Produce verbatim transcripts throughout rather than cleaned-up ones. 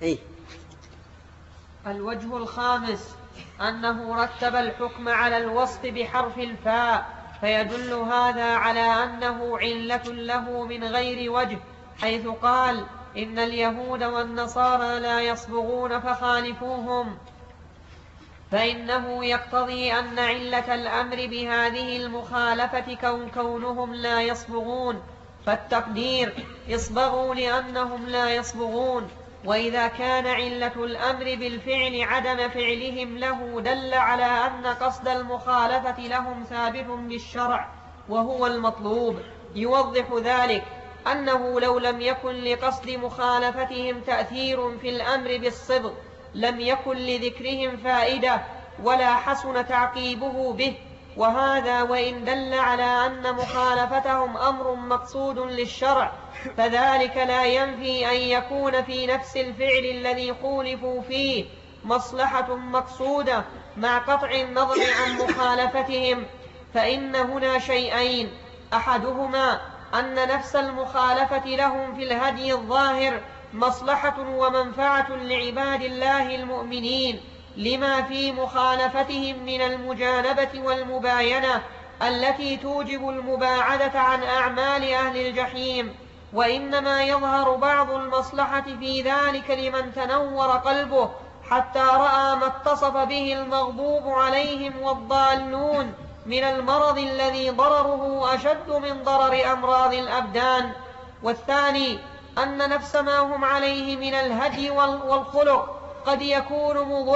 إيه؟ الوجه الخامس أنه رتب الحكم على الوصف بحرف الفاء، فيدل هذا على أنه علة له من غير وجه، حيث قال إن اليهود والنصارى لا يصبغون فخالفوهم، فإنه يقتضي أن علة الأمر بهذه المخالفة كون كونهم لا يصبغون، فالتقدير اصبغوا لأنهم لا يصبغون. وإذا كان علة الأمر بالفعل عدم فعلهم له دل على أن قصد المخالفة لهم ثابت بالشرع وهو المطلوب. يوضح ذلك أنه لو لم يكن لقصد مخالفتهم تأثير في الأمر بالصبغ لم يكن لذكرهم فائدة ولا حسن تعقيبه به، وهذا وإن دل على أن مخالفتهم أمر مقصود للشرع فذلك لا ينفي أن يكون في نفس الفعل الذي خولفوا فيه مصلحة مقصودة مع قطع النظر عن مخالفتهم. فإن هنا شيئين: أحدهما أن نفس المخالفة لهم في الهدي الظاهر مصلحة ومنفعة لعباد الله المؤمنين لما في مخالفتهم من المجانبة والمباينة التي توجب المباعدة عن أعمال أهل الجحيم، وإنما يظهر بعض المصلحة في ذلك لمن تنور قلبه حتى رأى ما اتصف به المغضوب عليهم والضالون من المرض الذي ضرره أشد من ضرر أمراض الأبدان. والثاني أن نفس ما هم عليه من الهدي والخلق قد يكون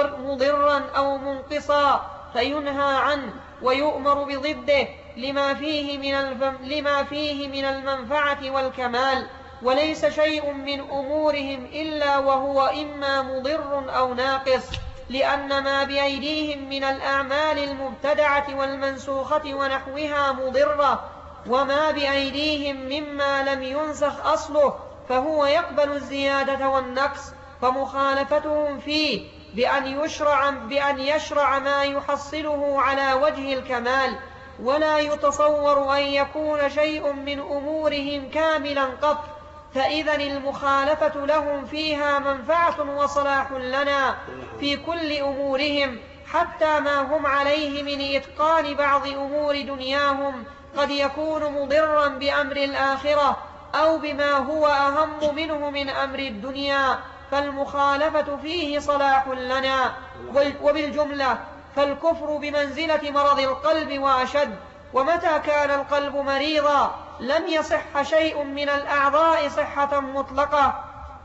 مضرا أو منقصا فينهى عنه ويؤمر بضده لما فيه من لما فيه من المنفعة والكمال، وليس شيء من أمورهم إلا وهو إما مضر أو ناقص، لأن ما بأيديهم من الأعمال المبتدعة والمنسوخة ونحوها مضرة، وما بأيديهم مما لم ينسخ أصله فهو يقبل الزيادة والنقص، فمخالفتهم فيه بأن يشرع, بأن يشرع ما يحصله على وجه الكمال، ولا يتصور أن يكون شيء من أمورهم كاملا قط، فإذا المخالفة لهم فيها منفعة وصلاح لنا في كل أمورهم، حتى ما هم عليه من إتقان بعض أمور دنياهم قد يكون مضرا بأمر الآخرة أو بما هو أهم منه من أمر الدنيا، فالمخالفة فيه صلاح لنا. وبالجملة فالكفر بمنزلة مرض القلب وأشد، ومتى كان القلب مريضا لم يصح شيء من الأعضاء صحة مطلقة،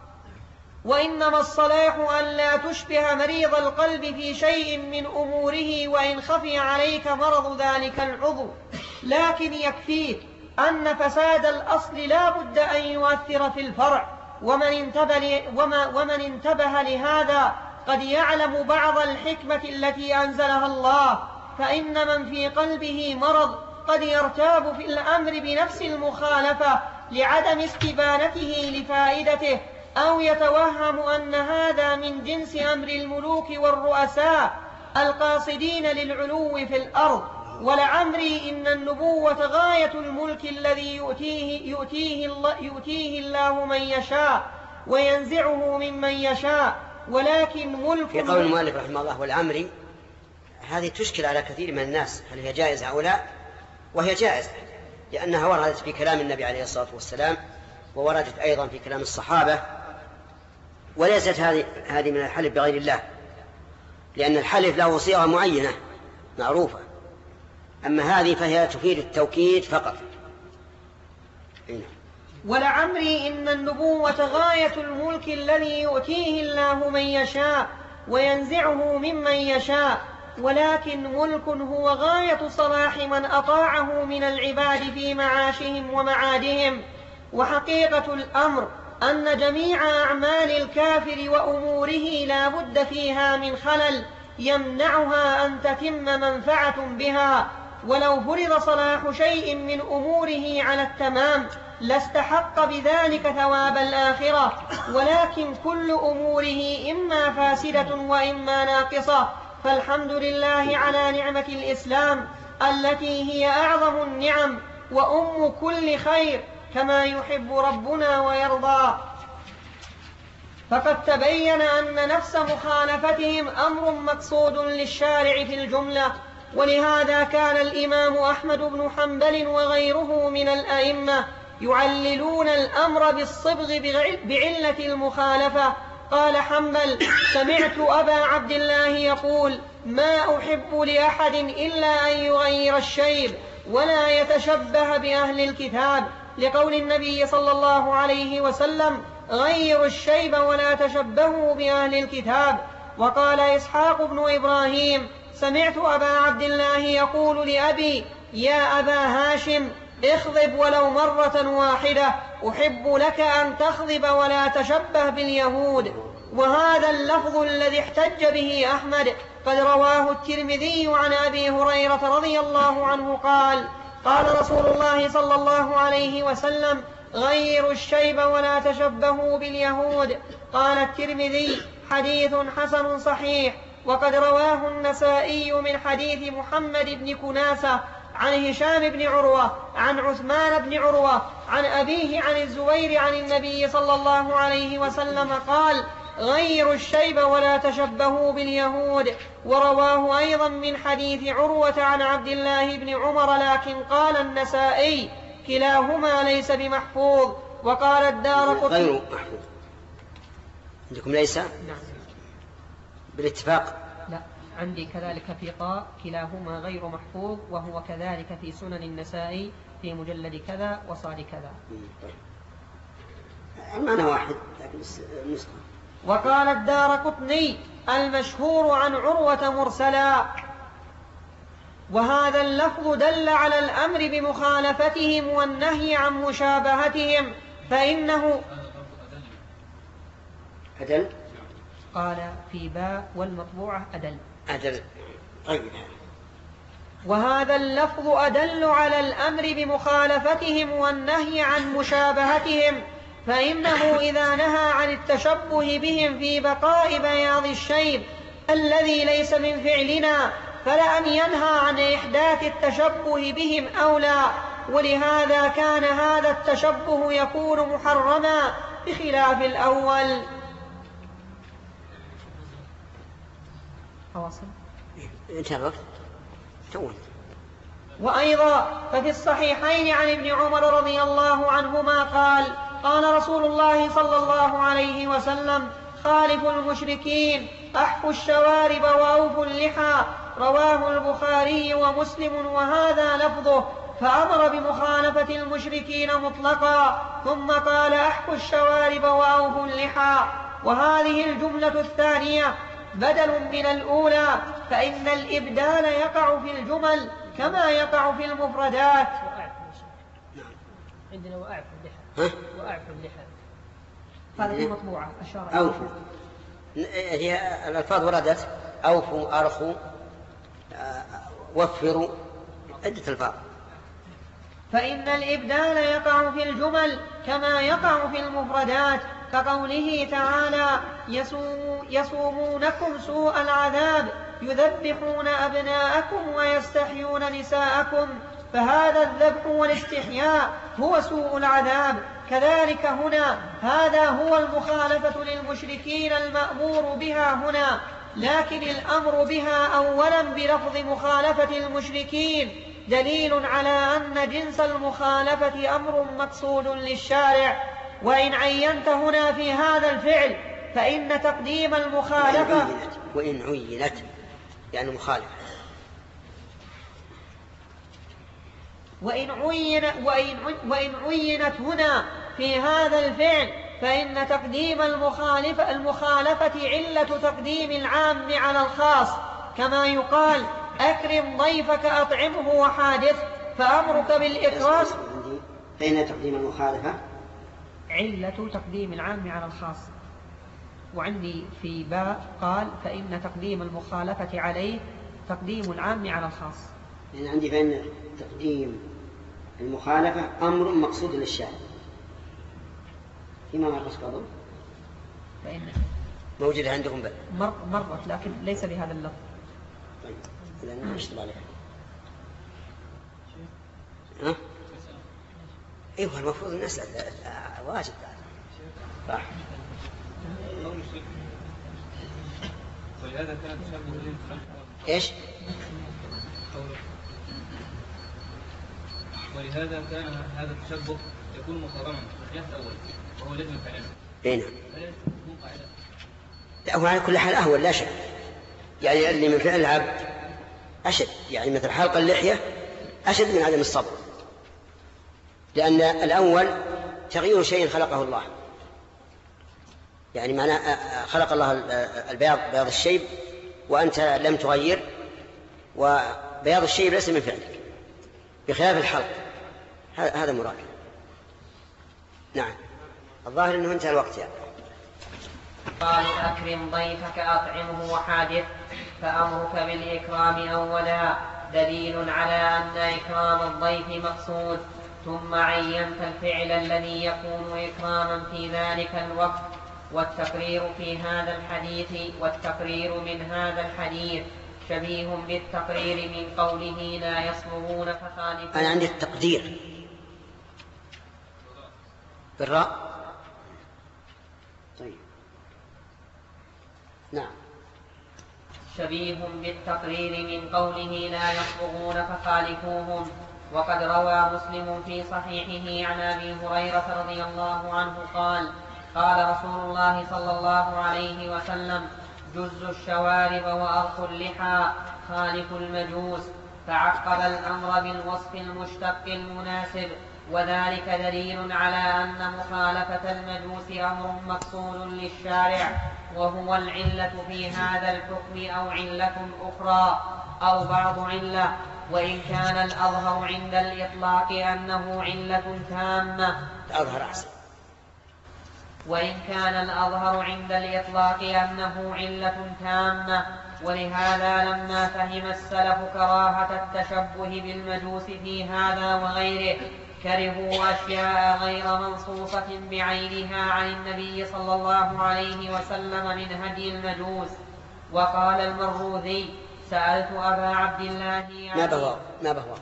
وإنما الصلاح أن لا تشبه مريض القلب في شيء من أموره وإن خفي عليك مرض ذلك العضو، لكن يكفيك أن فساد الأصل لا بد أن يؤثر في الفرع، ومن انتبه, ومن انتبه لهذا قد يعلم بعض الحكمة التي أنزلها الله، فإن من في قلبه مرض قد يرتاب في الأمر بنفس المخالفة لعدم استبانته لفائدته، أو يتوهم أن هذا من جنس أمر الملوك والرؤساء القاصدين للعلو في الأرض. ولعمري إن النبوة غاية الملك الذي يؤتيه, يؤتيه, الله يؤتيه الله من يشاء وينزعه ممن يشاء، ولكن ملك في قول المؤلف رحمه الله والعمري هذه تشكل على كثير من الناس، هل هي جائزة أو لا؟ وهي جائزة لأنها وردت في كلام النبي عليه الصلاة والسلام، ووردت أيضا في كلام الصحابة، وليست هذه هذه من الحلف بغير الله، لأن الحلف له صيغة معينة معروفة، أما هذه فهي تفيد التوكيد فقط. ولعمري إن النبوة غاية الملك الذي يؤتيه الله من يشاء وينزعه ممن يشاء، ولكن ملك هو غاية صلاح من أطاعه من العباد في معاشهم ومعادهم. وحقيقة الأمر أن جميع أعمال الكافر وأموره لا بد فيها من خلل يمنعها أن تتم منفعة بها، ولو فرض صلاح شيء من أموره على التمام لاستحق بذلك ثواب الآخرة، ولكن كل أموره إما فاسدة وإما ناقصة، فالحمد لله على نعمة الإسلام التي هي أعظم النعم وأم كل خير كما يحب ربنا ويرضى. فقد تبين أن نفس مخالفتهم أمر مقصود للشارع في الجملة. ولهذا كان الإمام أحمد بن حنبل وغيره من الأئمة يعللون الأمر بالصبغ بعلة المخالفة. قال حنبل: سمعت أبا عبد الله يقول: ما أحب لأحد إلا أن يغير الشيب ولا يتشبه بأهل الكتاب، لقول النبي صلى الله عليه وسلم: غيروا الشيب ولا تشبهوا بأهل الكتاب. وقال إسحاق بن إبراهيم: سمعت أبا عبد الله يقول لأبي: يا أبا هاشم، اخضب ولو مرة واحدة، أحب لك أن تخضب ولا تشبه باليهود. وهذا اللفظ الذي احتج به أحمد قد رواه الترمذي عن أبي هريرة رضي الله عنه قال: قال رسول الله صلى الله عليه وسلم: غيروا الشيب ولا تشبهوا باليهود. قال الترمذي: حديث حسن صحيح. وقد رواه النسائي من حديث محمد بن كناسة عن هشام بن عروة عن عثمان بن عروة عن أبيه عن الزبير عن النبي صلى الله عليه وسلم قال: غيروا الشيب ولا تشبهوا باليهود. ورواه أيضا من حديث عروة عن عبد الله بن عمر، لكن قال النسائي: كلاهما ليس بمحفوظ. وقال الدارقطني: غير محفوظ عندكم ليس؟ نعم بالاتفاق. لا، عندي كذلك في قاء: كلاهما غير محفوظ، وهو كذلك في سنن النسائي في مجلد كذا وصال كذا. المعنى واحد لكن النسخة. وقال الدارقطني: المشهور عن عروة مرسلا. وهذا اللفظ دل على الأمر بمخالفتهم والنهي عن مشابهتهم، فإنه أدل. قال في باء والمطبوعة أدل. أدل. طيب. وهذا اللفظ أدل على الأمر بمخالفتهم والنهي عن مشابهتهم، فإنه إذا نهى عن التشبه بهم في بقاء بياض الشيب الذي ليس من فعلنا، فلأن ينهى عن إحداث التشبه بهم أولى. ولهذا كان هذا التشبه يكون محرما بخلاف الأول. أواصل؟ انتهى الوقت. تون. وأيضا ففي الصحيحين عن ابن عمر رضي الله عنهما قال: قال رسول الله صلى الله عليه وسلم: خالفوا المشركين، أحفوا الشوارب وأوفوا اللحى. رواه البخاري ومسلم وهذا لفظه، فأمر بمخالفة المشركين مطلقا، ثم قال: أحفوا الشوارب وأوفوا اللحى. وهذه الجملة الثانية بدل من الأولى، فإن الإبدال يقع في الجمل كما يقع في المفردات. عندنا وأعفوا اللحى. وأعفوا اللحى هذه المطبوعة أشار أوفوا. هي الألفاظ وردت: أوفوا، أرخوا، وفروا، عدة ألفاظ. فإن الإبدال يقع في الجمل كما يقع في المفردات، كقوله تعالى: يسومونكم سوء العذاب، يذبحون أبناءكم ويستحيون نساءكم، فهذا الذبح والاستحياء هو سوء العذاب. كذلك هنا هذا هو المخالفة للمشركين المأمور بها هنا، لكن الأمر بها أولا بلفظ مخالفة المشركين دليل على أن جنس المخالفة أمر مقصود للشارع. وإن عينت هنا في هذا الفعل فإن تقديم المخالفة وإن عينت يعني مخالفة وإن عين وإن وإن عينت هنا في هذا الفعل فإن تقديم المخالفة المخالفة علة تقديم العام على الخاص، كما يقال: أكرم ضيفك أطعمه وحادث، فأمرك بالإكرام. فإن تقديم المخالفة علة تقديم العام على الخاص. وعندي في باء قال: فإن تقديم المخالفة عليه تقديم العام على الخاص. يعني عندي فإن تقديم المخالفة أمر مقصود للشارع. فيما مرت قبل فإن موجودة عندكم بل مر مرت لكن ليس بهذا اللفظ. طيب إذا نشتغل عليها. ها؟ أيوة المفروض نسأل واجب. صح. ولهذا كان التشبه إيش؟ ولهذا كان هذا التشبه يكون محرما في القياس الأول وهو لازم فعلا. أي نعم. لا هو على كل حال أهون لا شك، يعني اللي من فعل العبد أشد، يعني مثل حلق اللحية أشد من عدم الصبر، لأن الأول تغيير شيء خلقه الله، يعني معناه خلق الله البياض بياض الشيب وأنت لم تغير، وبياض الشيب ليس من فعلك بخلاف الحلق، هذا مراد. نعم الظاهر أنه انتهى الوقت يعني. قال أكرم ضيفك أطعمه وحادث، فأمرك بالإكرام أولا دليل على أن إكرام الضيف مقصود، ثم عينت الفعل الذي يكون إكراما في ذلك الوقت، والتقرير في هذا الحديث والتقرير من هذا الحديث شبيه بالتقرير من قوله لا يصبغون فخالفون. أنا عندي التقدير بالراء. طيب نعم. شبيه بالتقرير من قوله لا يصبغون فخالفوهم. وقد روى مسلم في صحيحه عن أبي هريرة رضي الله عنه قال قال رسول الله صلى الله عليه وسلم جز الشوارب وأرخ اللحى خالف المجوس، فعقب الأمر بالوصف المشتق المناسب، وذلك دليل على أن مخالفة المجوس أمر مقصود للشارع، وهو العلة في هذا الحكم أو علة أخرى أو بعض علة، وإن كان الأظهر عند الإطلاق أنه علة تامة. الأظهر أحسن. وإن كان الأظهر عند الإطلاق أنه علة تامة، ولهذا لما فهم السلف كراهة التشبه بالمجوس في هذا وغيره كرهوا أشياء غير منصوصة بعينها عن النبي صلى الله عليه وسلم من هدي المجوس. وقال المروذي سألت أبا عبد الله يعني ما بهو ما بهو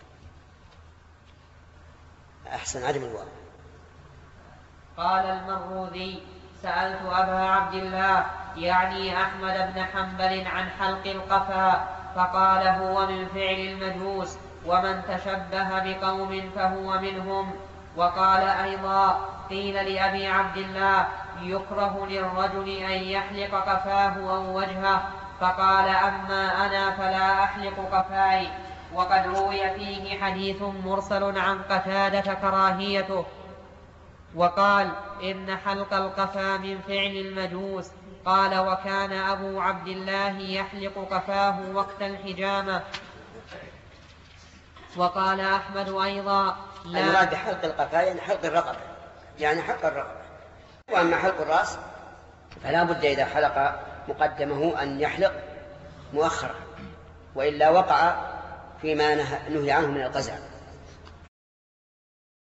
أحسن عدم الواو. قال المروذي سألت أبا عبد الله يعني أحمد بن حنبل عن حلق القفا، فقال هو من فعل المجوس، ومن تشبه بقوم فهو منهم. وقال أيضا قيل لأبي عبد الله يكره للرجل أن يحلق قفاه أو وجهه، فقال أما أنا فلا أحلق قفاي. وقد روي فيه حديث مرسل عن قتادة كراهيته، وقال إن حلق القفا من فعل المجوس. قال وكان أبو عبد الله يحلق قفاه وقت الحجامة. وقال أحمد أيضا لا، المراد بحلق القفا يعني حلق الرقبة، يعني حلق الرقبة. وأما حلق الرأس فلا بد إذا حلق مقدمه أن يحلق مؤخرا، وإلا وقع فيما نهي عنه من القزع.